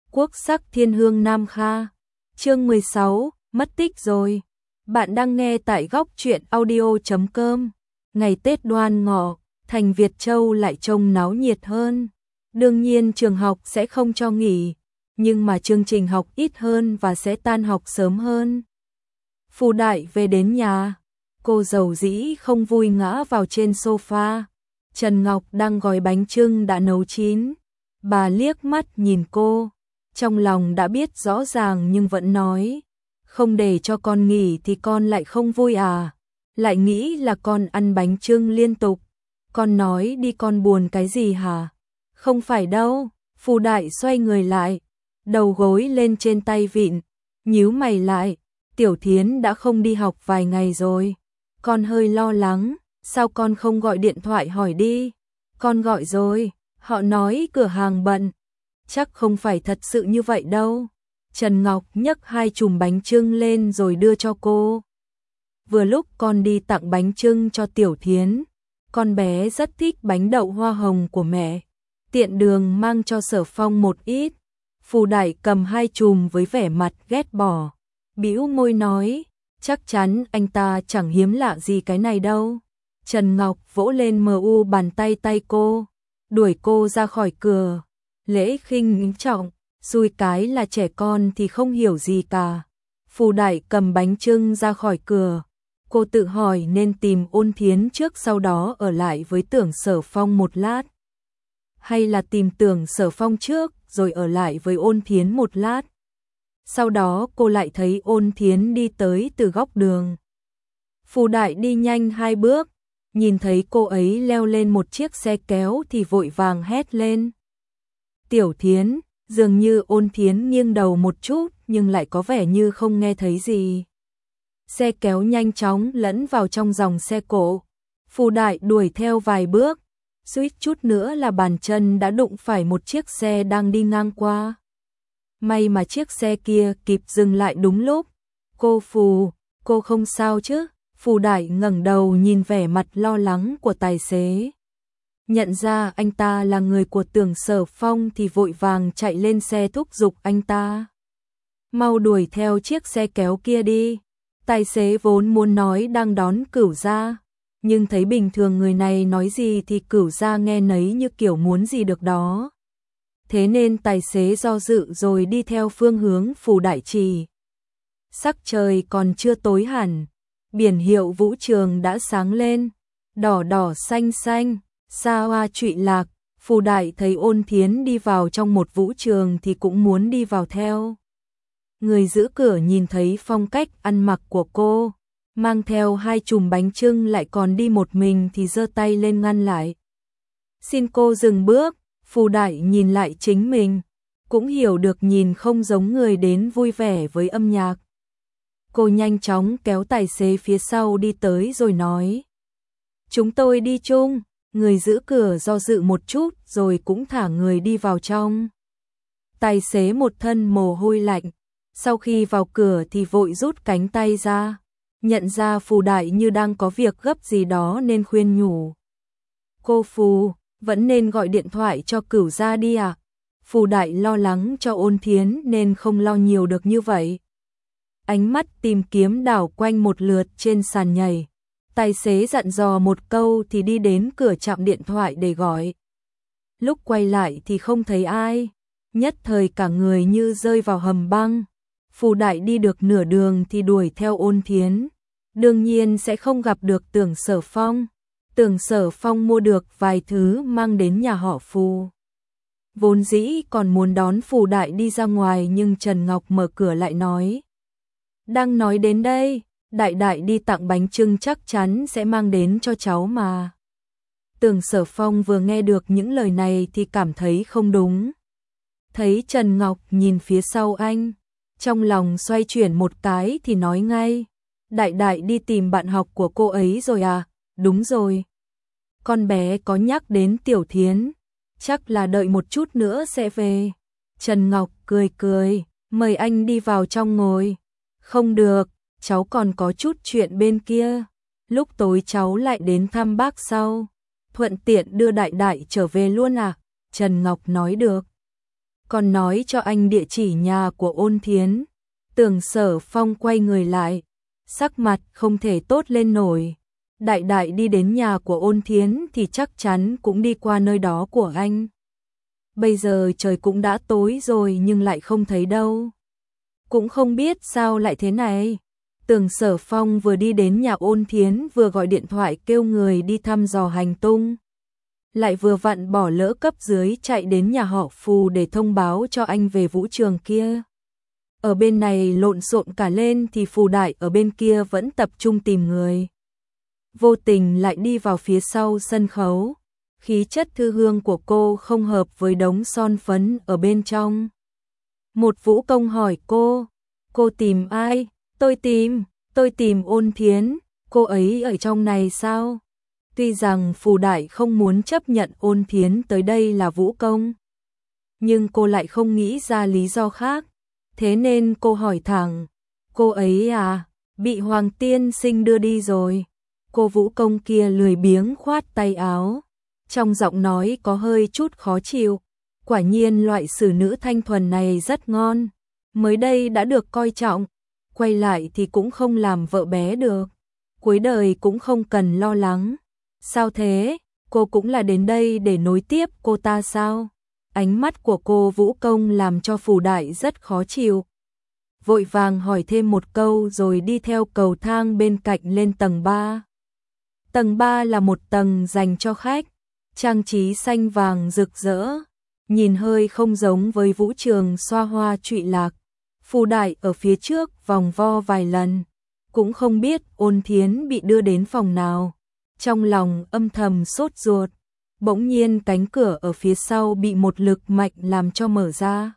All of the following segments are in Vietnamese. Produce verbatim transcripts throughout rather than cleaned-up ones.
Quốc sắc thiên hương Nam Kha. Chương mười sáu, mất tích rồi. Bạn đang nghe tại góc truyện audio chấm com. Ngày Tết Đoan Ngọ, thành Việt Châu lại trông náo nhiệt hơn. Đương nhiên trường học sẽ không cho nghỉ, nhưng mà chương trình học ít hơn và sẽ tan học sớm hơn. Phù Đại về đến nhà, cô dầu dĩ không vui ngã vào trên sofa. Trần Ngọc đang gói bánh chưng đã nấu chín. Bà liếc mắt nhìn cô, trong lòng đã biết rõ ràng nhưng vẫn nói, không để cho con nghỉ thì con lại không vui à, lại nghĩ là con ăn bánh chưng liên tục. Con nói đi con buồn cái gì hả? Không phải đâu. Phù Đại xoay người lại, đầu gối lên trên tay vịn, nhíu mày lại. Tiểu Thiến đã không đi học vài ngày rồi, con hơi lo lắng, sao con không gọi điện thoại hỏi đi? Con gọi rồi, họ nói cửa hàng bận. Chắc không phải thật sự như vậy đâu. Trần Ngọc nhấc hai chùm bánh chưng lên rồi đưa cho cô. Vừa lúc con đi tặng bánh chưng cho Tiểu Thiến, con bé rất thích bánh đậu hoa hồng của mẹ, tiện đường mang cho Sở Phong một ít. Phù Đại cầm hai chùm với vẻ mặt ghét bỏ, bĩu môi nói, chắc chắn anh ta chẳng hiếm lạ gì cái này đâu. Trần Ngọc vỗ lên mờ u bàn tay tay cô, đuổi cô ra khỏi cửa. Lễ khinh ngính trọng, xui cái là trẻ con thì không hiểu gì cả. Phù Đại cầm bánh chưng ra khỏi cửa. Cô tự hỏi nên tìm Ôn Thiến trước sau đó ở lại với Tưởng Sở Phong một lát, hay là tìm Tưởng Sở Phong trước rồi ở lại với Ôn Thiến một lát. Sau đó cô lại thấy Ôn Thiến đi tới từ góc đường. Phù Đại đi nhanh hai bước, nhìn thấy cô ấy leo lên một chiếc xe kéo thì vội vàng hét lên. Tiểu Thiến, dường như Ôn Thiến nghiêng đầu một chút nhưng lại có vẻ như không nghe thấy gì. Xe kéo nhanh chóng lẫn vào trong dòng xe cộ. Phù Đại đuổi theo vài bước, suýt chút nữa là bàn chân đã đụng phải một chiếc xe đang đi ngang qua. May mà chiếc xe kia kịp dừng lại đúng lúc. Cô Phù, cô không sao chứ? Phù Đại ngẩng đầu nhìn vẻ mặt lo lắng của tài xế. Nhận ra anh ta là người của Tưởng Sở Phong thì vội vàng chạy lên xe thúc giục anh ta. Mau đuổi theo chiếc xe kéo kia đi. Tài xế vốn muốn nói đang đón Cửu Gia, nhưng thấy bình thường người này nói gì thì Cửu Gia nghe nấy như kiểu muốn gì được đó. Thế nên tài xế do dự rồi đi theo phương hướng Phù Đại chỉ. Sắc trời còn chưa tối hẳn, biển hiệu vũ trường đã sáng lên, đỏ đỏ xanh xanh, xa hoa trụy lạc. Phù Đại thấy Ôn Thiến đi vào trong một vũ trường thì cũng muốn đi vào theo. Người giữ cửa nhìn thấy phong cách ăn mặc của cô, mang theo hai chùm bánh chưng lại còn đi một mình thì giơ tay lên ngăn lại. Xin cô dừng bước. Phù Đại nhìn lại chính mình, cũng hiểu được nhìn không giống người đến vui vẻ với âm nhạc. Cô nhanh chóng kéo tài xế phía sau đi tới rồi nói. Chúng tôi đi chung. Người giữ cửa do dự một chút rồi cũng thả người đi vào trong. Tài xế một thân mồ hôi lạnh, sau khi vào cửa thì vội rút cánh tay ra, nhận ra Phù Đại như đang có việc gấp gì đó nên khuyên nhủ. Cô Phù, vẫn nên gọi điện thoại cho Cửu Gia đi à? Phù Đại lo lắng cho Ôn Thiến nên không lo nhiều được như vậy. Ánh mắt tìm kiếm đảo quanh một lượt trên sàn nhảy. Tài xế dặn dò một câu thì đi đến cửa trạm điện thoại để gọi. Lúc quay lại thì không thấy ai, nhất thời cả người như rơi vào hầm băng. Phù Đại đi được nửa đường thì đuổi theo Ôn Thiến. Đương nhiên sẽ không gặp được Tưởng Sở Phong. Tưởng Sở Phong mua được vài thứ mang đến nhà họ Phù. Vốn dĩ còn muốn đón Phù Đại đi ra ngoài nhưng Trần Ngọc mở cửa lại nói. Đang nói đến đây, Đại Đại đi tặng bánh chưng chắc chắn sẽ mang đến cho cháu mà. Tưởng Sở Phong vừa nghe được những lời này thì cảm thấy không đúng. Thấy Trần Ngọc nhìn phía sau anh, trong lòng xoay chuyển một cái thì nói ngay. Đại Đại đi tìm bạn học của cô ấy rồi à? Đúng rồi. Con bé có nhắc đến Tiểu Thiến, chắc là đợi một chút nữa sẽ về. Trần Ngọc cười cười, mời anh đi vào trong ngồi. Không được, cháu còn có chút chuyện bên kia. Lúc tối cháu lại đến thăm bác sau. Thuận tiện đưa Đại Đại trở về luôn à? Trần Ngọc nói được. còn nói cho anh địa chỉ nhà của Ôn Thiến. Tưởng Sở Phong quay người lại, sắc mặt không thể tốt lên nổi. Đại đại đi đến nhà của Ôn Thiến thì chắc chắn cũng đi qua nơi đó của anh. Bây giờ trời cũng đã tối rồi nhưng lại không thấy đâu. Cũng không biết sao lại thế này. Tưởng Sở Phong vừa đi đến nhà Ôn Thiến vừa gọi điện thoại kêu người đi thăm dò hành tung. Lại vừa vặn bỏ lỡ cấp dưới chạy đến nhà họ Phù để thông báo cho anh về vũ trường kia. Ở bên này lộn xộn cả lên thì Phù Đại ở bên kia vẫn tập trung tìm người. Vô tình lại đi vào phía sau sân khấu. Khí chất thư hương của cô không hợp với đống son phấn ở bên trong. Một vũ công hỏi cô, cô tìm ai? Tôi tìm, tôi tìm Ôn Thiến, cô ấy ở trong này sao? Tuy rằng Phù Đại không muốn chấp nhận Ôn Thiến tới đây là vũ công, nhưng cô lại không nghĩ ra lý do khác. Thế nên cô hỏi thẳng, cô ấy à, bị Hoàng tiên sinh đưa đi rồi. Cô vũ công kia lười biếng khoát tay áo, trong giọng nói có hơi chút khó chịu. Quả nhiên loại xử nữ thanh thuần này rất ngon, mới đây đã được coi trọng, quay lại thì cũng không làm vợ bé được, cuối đời cũng không cần lo lắng. Sao thế, cô cũng là đến đây để nối tiếp cô ta sao? Ánh mắt của cô vũ công làm cho Phù Đại rất khó chịu. Vội vàng hỏi thêm một câu rồi đi theo cầu thang bên cạnh lên tầng ba. Tầng ba là một tầng dành cho khách, trang trí xanh vàng rực rỡ, nhìn hơi không giống với vũ trường xoa hoa trụy lạc. Phù Đại ở phía trước vòng vo vài lần, cũng không biết Ôn Thiến bị đưa đến phòng nào. Trong lòng âm thầm sốt ruột, bỗng nhiên cánh cửa ở phía sau bị một lực mạnh làm cho mở ra.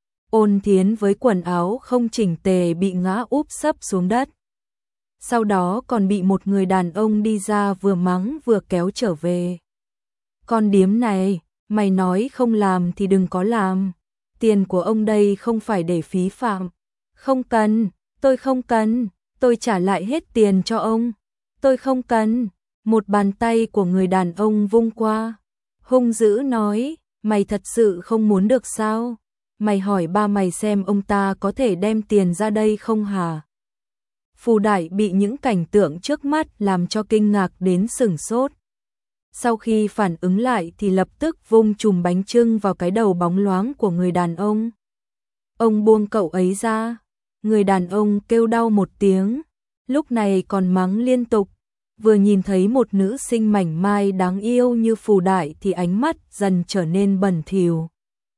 Ôn Thiến với quần áo không chỉnh tề bị ngã úp sấp xuống đất. Sau đó còn bị một người đàn ông đi ra vừa mắng vừa kéo trở về. Con điếm này, mày nói không làm thì đừng có làm. Tiền của ông đây không phải để phí phạm. Không cần, tôi không cần, tôi trả lại hết tiền cho ông. Tôi không cần. Một bàn tay của người đàn ông vung qua, hung dữ nói, mày thật sự không muốn được sao? Mày hỏi ba mày xem ông ta có thể đem tiền ra đây không hả? Phù Đại bị những cảnh tượng trước mắt làm cho kinh ngạc đến sửng sốt. Sau khi phản ứng lại thì lập tức vung chùm bánh chưng vào cái đầu bóng loáng của người đàn ông. Ông buông cậu ấy ra, người đàn ông kêu đau một tiếng, lúc này còn mắng liên tục. Vừa nhìn thấy một nữ sinh mảnh mai đáng yêu như Phù Đại thì ánh mắt dần trở nên bẩn thỉu.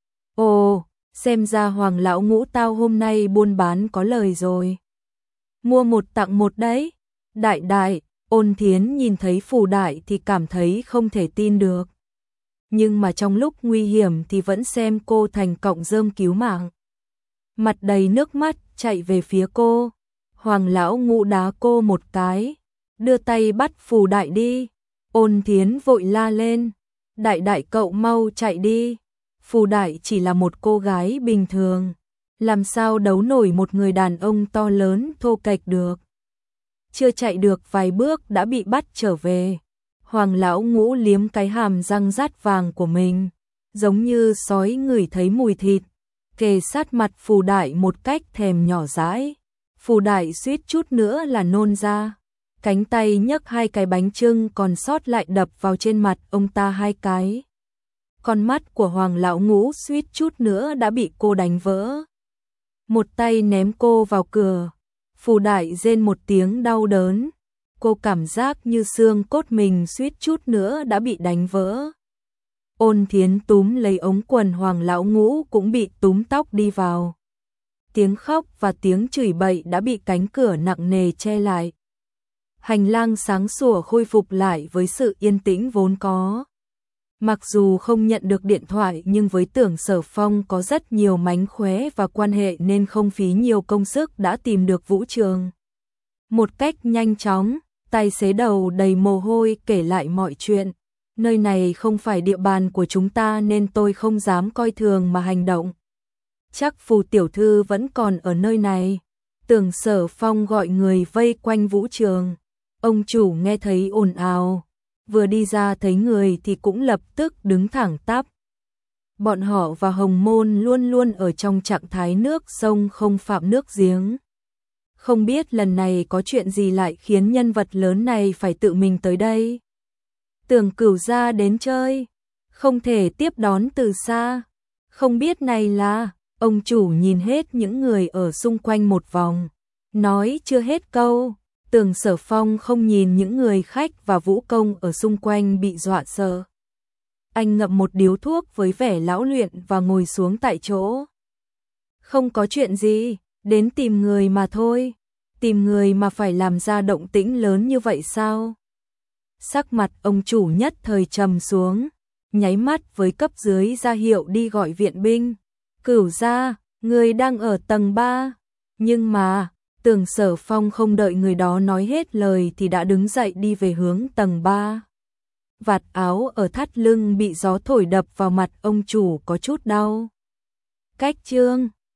Ồ, xem ra Hoàng lão ngũ tao hôm nay buôn bán có lời rồi. Mua một tặng một đấy. Đại đại, Ôn Thiến nhìn thấy Phù Đại thì cảm thấy không thể tin được. Nhưng mà trong lúc nguy hiểm thì vẫn xem cô thành cọng rơm cứu mạng. Mặt đầy nước mắt chạy về phía cô. Hoàng lão ngũ đá cô một cái, đưa tay bắt Phù Đại đi. Ôn Thiến vội la lên, đại đại cậu mau chạy đi. Phù Đại chỉ là một cô gái bình thường, làm sao đấu nổi một người đàn ông to lớn thô kệch được. Chưa chạy được vài bước đã bị bắt trở về. Hoàng lão ngũ liếm cái hàm răng rát vàng của mình, giống như sói ngửi thấy mùi thịt, kề sát mặt Phù Đại một cách thèm nhỏ dãi. Phù Đại suýt chút nữa là nôn ra. Cánh tay nhấc hai cái bánh chưng còn sót lại đập vào trên mặt ông ta hai cái. Con mắt của Hoàng lão ngũ suýt chút nữa đã bị cô đánh vỡ. Một tay ném cô vào cửa. Phù Đại rên một tiếng đau đớn. Cô cảm giác như xương cốt mình suýt chút nữa đã bị đánh vỡ. Ôn Thiến túm lấy ống quần Hoàng lão ngũ cũng bị túm tóc đi vào. Tiếng khóc và tiếng chửi bậy đã bị cánh cửa nặng nề che lại. Hành lang sáng sủa khôi phục lại với sự yên tĩnh vốn có. Mặc dù không nhận được điện thoại nhưng với Tưởng Sở Phong có rất nhiều mánh khóe và quan hệ nên không phí nhiều công sức đã tìm được vũ trường. Một cách nhanh chóng, tài xế đầu đầy mồ hôi kể lại mọi chuyện. Nơi này không phải địa bàn của chúng ta nên tôi không dám coi thường mà hành động. Chắc Phù tiểu thư vẫn còn ở nơi này. Tưởng Sở Phong gọi người vây quanh vũ trường. Ông chủ nghe thấy ồn ào, vừa đi ra thấy người thì cũng lập tức đứng thẳng tắp. Bọn họ và Hồng Môn luôn luôn ở trong trạng thái nước sông không phạm nước giếng. Không biết lần này có chuyện gì lại khiến nhân vật lớn này phải tự mình tới đây. Tưởng Cửu gia đến chơi, không thể tiếp đón từ xa. Không biết này là, ông chủ nhìn hết những người ở xung quanh một vòng. Nói chưa hết câu, Tưởng Sở Phong không nhìn những người khách và vũ công ở xung quanh bị dọa sợ. Anh ngậm một điếu thuốc với vẻ lão luyện và ngồi xuống tại chỗ. Không có chuyện gì, đến tìm người mà thôi. Tìm người mà phải làm ra động tĩnh lớn như vậy sao? Sắc mặt ông chủ nhất thời trầm xuống, nháy mắt với cấp dưới ra hiệu đi gọi viện binh. Cửu gia, người đang ở tầng ba. Nhưng mà, Tưởng Sở Phong không đợi người đó nói hết lời thì đã đứng dậy đi về hướng tầng ba. Vạt áo ở thắt lưng bị gió thổi đập vào mặt ông chủ có chút đau. Cách chương